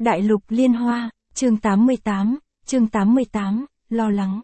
Đại lục liên hoa, chương 88, lo lắng.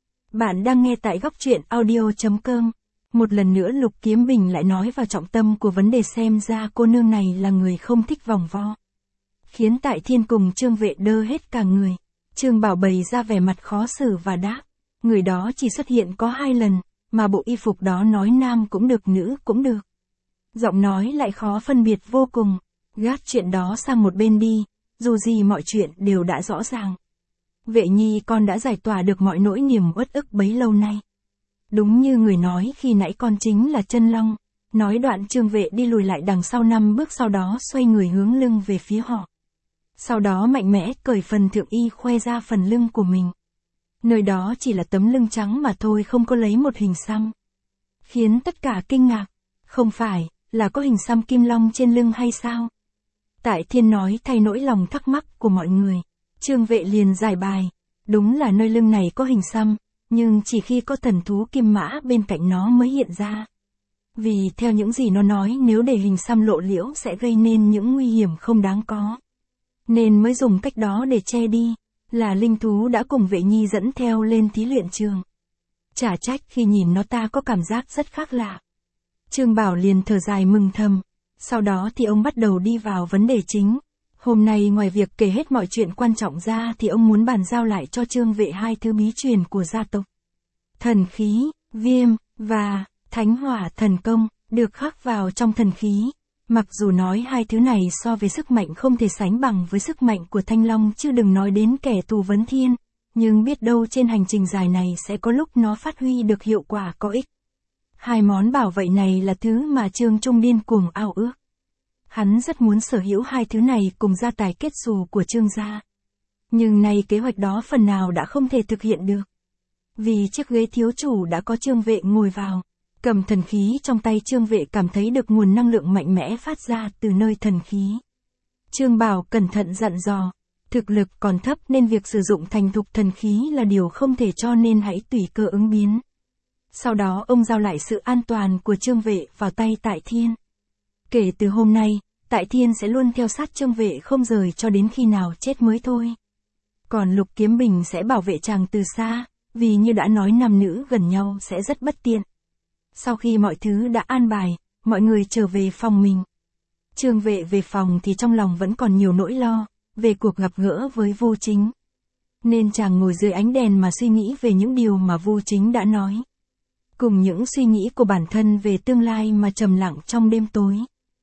Bạn đang nghe tại góc truyện audio.com. Một lần nữa Lục Kiếm Bình lại nói vào trọng tâm của vấn đề, xem ra cô nương này là người không thích vòng vo. Khiến Tại Thiên cùng Trương Vệ đơ hết cả người. Trương Bảo bày ra vẻ mặt khó xử và đáp. Người đó chỉ xuất hiện có 2 lần, mà bộ y phục đó nói nam cũng được nữ cũng được. Giọng nói lại khó phân biệt vô cùng. Gác chuyện đó sang một bên đi, dù gì mọi chuyện đều đã rõ ràng. Vệ nhi con đã giải tỏa được mọi nỗi niềm uất ức bấy lâu nay. Đúng như người nói khi nãy, con chính là Chân Long. Nói đoạn Trương Vệ đi lùi lại đằng sau 5 bước, sau đó xoay người hướng lưng về phía họ. Sau đó mạnh mẽ cởi phần thượng y khoe ra phần lưng của mình. Nơi đó chỉ là tấm lưng trắng mà thôi, không có lấy một hình xăm. Khiến tất cả kinh ngạc. Không phải là có hình xăm kim long trên lưng hay sao? Tại Thiên nói thay nỗi lòng thắc mắc của mọi người. Trương Vệ liền giải bài. Đúng là nơi lưng này có hình xăm, nhưng chỉ khi có thần thú kim mã bên cạnh nó mới hiện ra. Vì theo những gì nó nói, nếu để hình xăm lộ liễu sẽ gây nên những nguy hiểm không đáng có. Nên mới dùng cách đó để che đi. Là linh thú đã cùng Vệ nhi dẫn theo lên thí luyện trường. Chả trách khi nhìn nó ta có cảm giác rất khác lạ. Trương Bảo liền thở dài mừng thầm. Sau đó thì ông bắt đầu đi vào vấn đề chính. Hôm nay ngoài việc kể hết mọi chuyện quan trọng ra thì ông muốn bàn giao lại cho Trương Vệ 2 thứ bí truyền của gia tộc. Thần khí, viêm, và thánh hỏa thần công, được khắc vào trong thần khí. Mặc dù nói 2 thứ này so với sức mạnh không thể sánh bằng với sức mạnh của Thanh Long, chứ đừng nói đến kẻ thù vấn thiên. Nhưng biết đâu trên hành trình dài này sẽ có lúc nó phát huy được hiệu quả có ích. 2 món bảo vệ này là thứ mà Trương Trung điên cuồng ao ước. Hắn rất muốn sở hữu 2 thứ này cùng gia tài kết xù của Trương gia. Nhưng nay kế hoạch đó phần nào đã không thể thực hiện được. Vì chiếc ghế thiếu chủ đã có Trương Vệ ngồi vào. Cầm thần khí trong tay, Trương Vệ cảm thấy được nguồn năng lượng mạnh mẽ phát ra từ nơi thần khí. Trương Bảo cẩn thận dặn dò. Thực lực còn thấp nên việc sử dụng thành thục thần khí là điều không thể, cho nên hãy tùy cơ ứng biến. Sau đó ông giao lại sự an toàn của Trương Vệ vào tay Tại Thiên. Kể từ hôm nay, Tại Thiên sẽ luôn theo sát Trương Vệ không rời cho đến khi nào chết mới thôi. Còn Lục Kiếm Bình sẽ bảo vệ chàng từ xa, vì như đã nói nam nữ gần nhau sẽ rất bất tiện. Sau khi mọi thứ đã an bài, mọi người trở về phòng mình. Trương Vệ về phòng thì trong lòng vẫn còn nhiều nỗi lo, về cuộc gặp gỡ với Vu Chính. Nên chàng ngồi dưới ánh đèn mà suy nghĩ về những điều mà Vu Chính đã nói. Cùng những suy nghĩ của bản thân về tương lai mà trầm lặng trong đêm tối.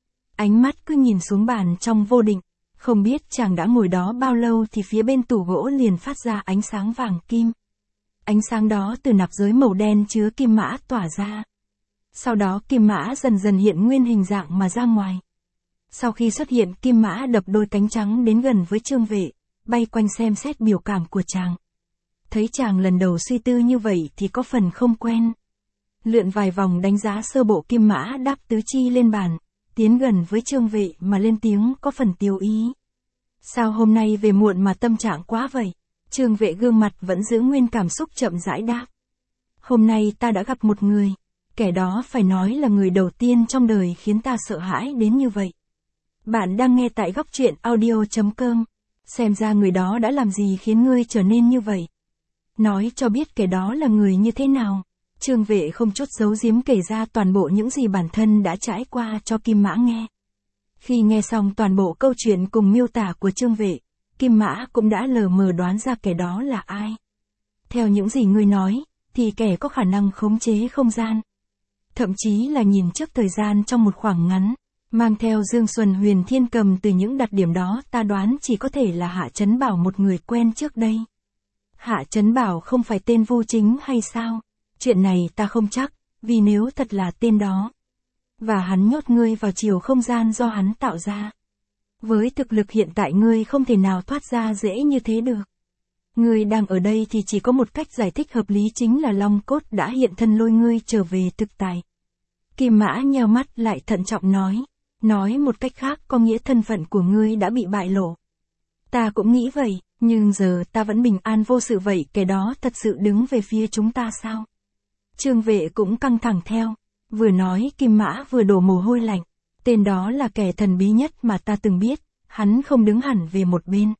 Ánh mắt cứ nhìn xuống bàn trong vô định, không biết chàng đã ngồi đó bao lâu thì phía bên tủ gỗ liền phát ra ánh sáng vàng kim. Ánh sáng đó từ nạp giới màu đen chứa kim mã tỏa ra. Sau đó kim mã dần dần hiện nguyên hình dạng mà ra ngoài. Sau khi xuất hiện, kim mã đập đôi cánh trắng đến gần với Trương Vệ, bay quanh xem xét biểu cảm của chàng. Thấy chàng lần đầu suy tư như vậy thì có phần không quen. Lượn vài vòng đánh giá sơ bộ, kim mã đáp tứ chi lên bàn, tiến gần với Trương Vệ mà lên tiếng có phần tiêu ý. Sao hôm nay về muộn mà tâm trạng quá vậy? Trương Vệ gương mặt vẫn giữ nguyên cảm xúc, chậm rãi đáp. Hôm nay ta đã gặp một người, kẻ đó phải nói là người đầu tiên trong đời khiến ta sợ hãi đến như vậy. Bạn đang nghe tại góc truyện audio.com. Xem ra người đó đã làm gì khiến ngươi trở nên như vậy? Nói cho biết kẻ đó là người như thế nào? Trương Vệ không chút giấu giếm kể ra toàn bộ những gì bản thân đã trải qua cho Kim Mã nghe. Khi nghe xong toàn bộ câu chuyện cùng miêu tả của Trương Vệ, Kim Mã cũng đã lờ mờ đoán ra kẻ đó là ai. Theo những gì ngươi nói, thì kẻ có khả năng khống chế không gian. Thậm chí là nhìn trước thời gian trong một khoảng ngắn, mang theo Dương Xuân Huyền Thiên Cầm. Từ những đặc điểm đó ta đoán chỉ có thể là Hạ Chấn Bảo, một người quen trước đây. Hạ Chấn Bảo không phải tên Vu Chính hay sao? Chuyện này ta không chắc, vì nếu thật là tên đó, và hắn nhốt ngươi vào chiều không gian do hắn tạo ra, với thực lực hiện tại ngươi không thể nào thoát ra dễ như thế được. Ngươi đang ở đây thì chỉ có một cách giải thích hợp lý, chính là Long Cốt đã hiện thân lôi ngươi trở về thực tại. Kim Mã nheo mắt lại thận trọng nói một cách khác có nghĩa thân phận của ngươi đã bị bại lộ. Ta cũng nghĩ vậy, nhưng giờ ta vẫn bình an vô sự. Vậy kẻ đó thật sự đứng về phía chúng ta sao? Trương Vệ cũng căng thẳng theo. Vừa nói Kim Mã vừa đổ mồ hôi lạnh. Tên đó là kẻ thần bí nhất mà ta từng biết, Hắn không đứng hẳn về một bên,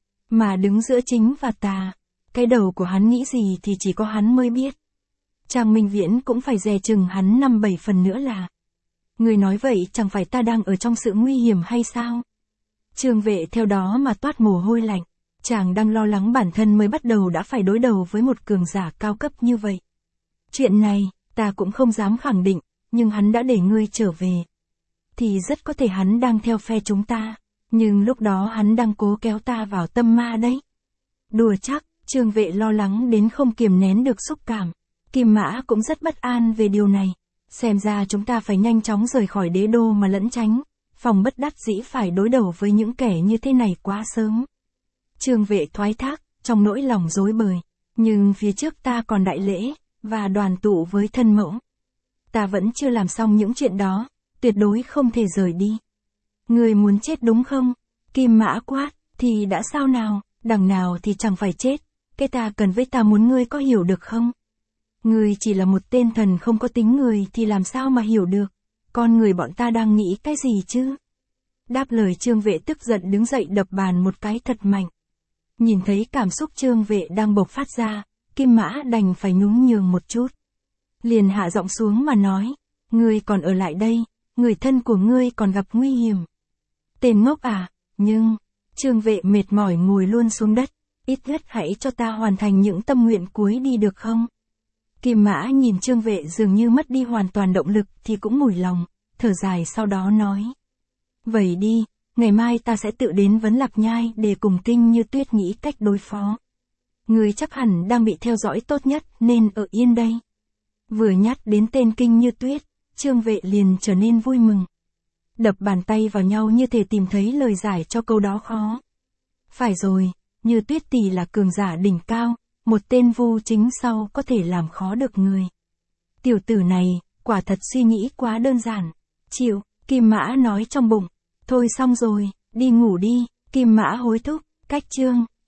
mà đứng giữa chính và tà. Cái đầu của hắn nghĩ gì thì chỉ có hắn mới biết. Trang Minh Viễn cũng phải dè chừng hắn 5-7 phần nữa là. Người nói vậy chẳng phải ta đang ở trong sự nguy hiểm hay sao? Trương Vệ theo đó mà toát mồ hôi lạnh. Chàng đang lo lắng bản thân mới bắt đầu đã phải đối đầu với một cường giả cao cấp như vậy. Chuyện này, ta cũng không dám khẳng định, nhưng hắn đã để ngươi trở về. Thì rất có thể hắn đang theo phe chúng ta, nhưng lúc đó hắn đang cố kéo ta vào tâm ma đấy. Đùa chắc, Trương Vệ lo lắng đến không kiềm nén được xúc cảm. Kim Mã cũng rất bất an về điều này. Xem ra chúng ta phải nhanh chóng rời khỏi đế đô mà lẩn tránh, phòng bất đắc dĩ phải đối đầu với những kẻ như thế này quá sớm. Trương Vệ thoái thác, trong nỗi lòng rối bời. Nhưng phía trước ta còn đại lễ, và đoàn tụ với thân mẫu. Ta vẫn chưa làm xong những chuyện đó, tuyệt đối không thể rời đi. Người muốn chết đúng không? Kim Mã quát, thì đã sao nào, đằng nào thì chẳng phải chết, cái ta cần với ta muốn ngươi có hiểu được không? Ngươi chỉ là một tên thần không có tính người thì làm sao mà hiểu được, con người bọn ta đang nghĩ cái gì chứ? Đáp lời Trương Vệ tức giận đứng dậy đập bàn một cái thật mạnh. Nhìn thấy cảm xúc Trương Vệ đang bộc phát ra, Kim Mã đành phải nhún nhường một chút. Liền hạ giọng xuống mà nói, ngươi còn ở lại đây, người thân của ngươi còn gặp nguy hiểm. Tên ngốc à, nhưng, Trương Vệ mệt mỏi ngồi luôn xuống đất, ít nhất hãy cho ta hoàn thành những tâm nguyện cuối đi được không? Kim Mã nhìn Trương Vệ dường như mất đi hoàn toàn động lực thì cũng mủi lòng, thở dài sau đó nói. Vậy đi, ngày mai ta sẽ tự đến Vấn Lạc Nhai để cùng Kinh Như Tuyết nghĩ cách đối phó. Người chắc hẳn đang bị theo dõi tốt nhất nên ở yên đây. Vừa nhắc đến tên Kinh Như Tuyết, Trương Vệ liền trở nên vui mừng. Đập bàn tay vào nhau như thể tìm thấy lời giải cho câu đó khó. Phải rồi, Như Tuyết tỷ là cường giả đỉnh cao, một tên vu chính sau có thể làm khó được người. Tiểu tử này, quả thật suy nghĩ quá đơn giản. Chịu, Kim Mã nói trong bụng. Thôi xong rồi, đi ngủ đi, Kim Mã hối thúc, cách chương.